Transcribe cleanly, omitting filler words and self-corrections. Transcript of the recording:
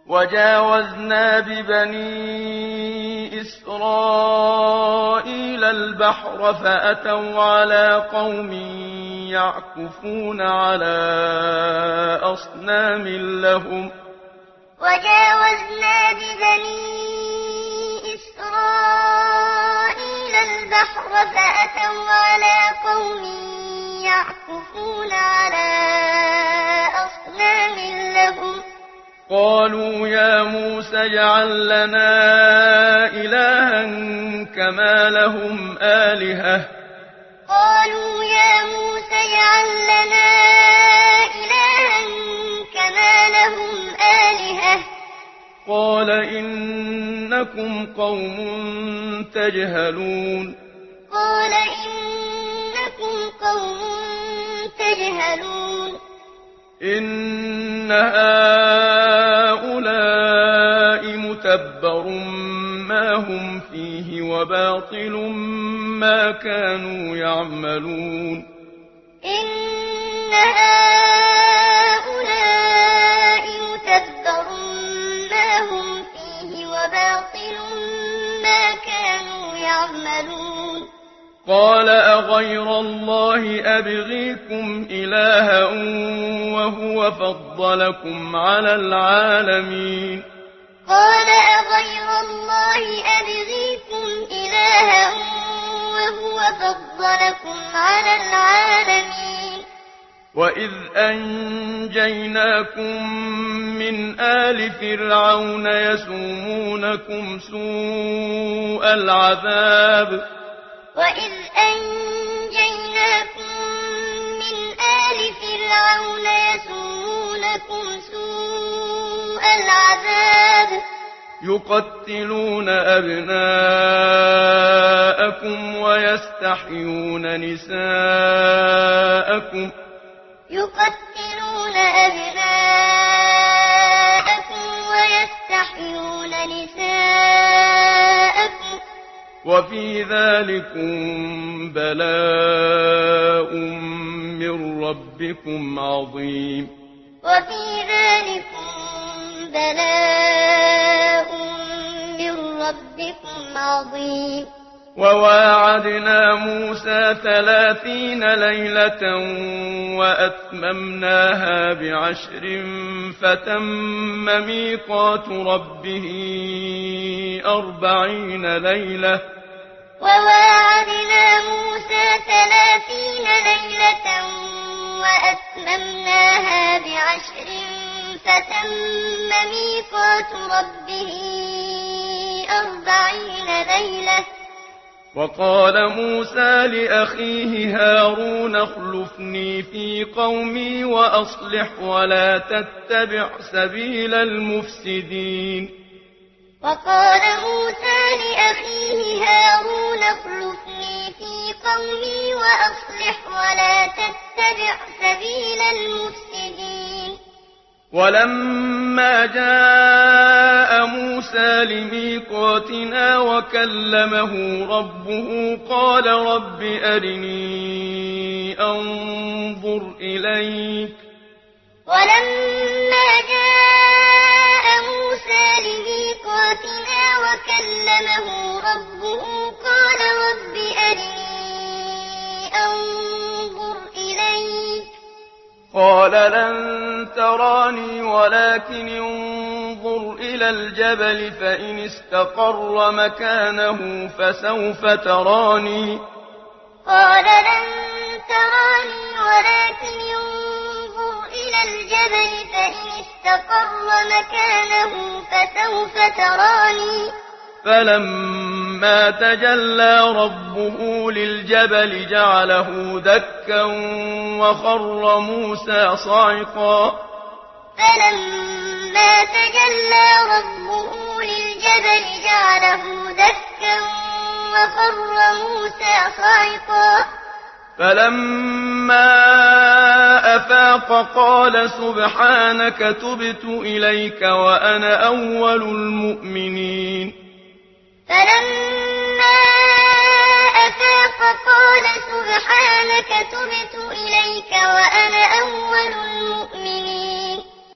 وجاوزنا ببني إسرائيل البحر فأتوا على قوم يعكفون على أصنام لهم وجاوزنا ببني إسرائيل البحر فأتوا على قوم يعكفون على أصنام لهم قالوا يا موسى اجعل لنا إلها كما لهم آلهة قالوا يا موسى اجعل لنا إلها كما لهم آلهة قال إنكم قوم تجهلون قال إنكم قوم تجهلون إن هؤلاء متبر ما هم فيه وباطل ما كانوا يعملون إن هؤلاء متبر ما هم فيه وباطل ما كانوا يعملون قال أغير الله أبغيكم إلها وهو فضلكم على العالمين قال أغير الله أبغيكم إلها وهو فضلكم على العالمين وإذ أنجيناكم من آل فرعون يسومونكم سوء العذاب وإذ أنجيناكم من آل فرعون يسومونكم سوء العذاب يقتلون أبناءكم ويستحيون نساءكم يقتلون أبناءكم ويستحيون نساءكم وفي ذلكم بلاء من ربكم عظيم وفي ذلكم بلاء من ربكم عظيم وواعدنا موسى 30 ليلة وأتممناها ب10 فتم ميقات ربه 40 ليلة وواعدنا موسى 30 ليلة وأتممناها ب10 فتم ميقات ربه 40 ليلة وقال موسى لأخيه هارون اخلفني في قومي وأصلح ولا تتبع سبيل المفسدين وقال موسى لأخيه هارون اخلفني في قومي وأصلح ولا تتبع سبيل المفسدين ولما جاء موسى لميقاتنا وكلمه ربه قال رب أرني أنظر إليك ولما جاء موسى لميقاتنا وكلمه ربه قال رب أرني أنظر إليك قال لن تراني ولكن انظر إلى الجبل فإن استقر مكانه فسوف تراني قال لن تراني ولكن انظر إلى الجبل فإن استقر مكانه فسوف تراني فلما تجلى ربه للجبل جعله دكا وخر موسى صعقا فلما تجلى ربه للجبل جعله دكا وخر موسى صعقا فلما أفاق قال سبحانك تبت إليك وأنا أول المؤمنين فلما أفاق قال سبحانك تبت إليك وأنا أول المؤمنين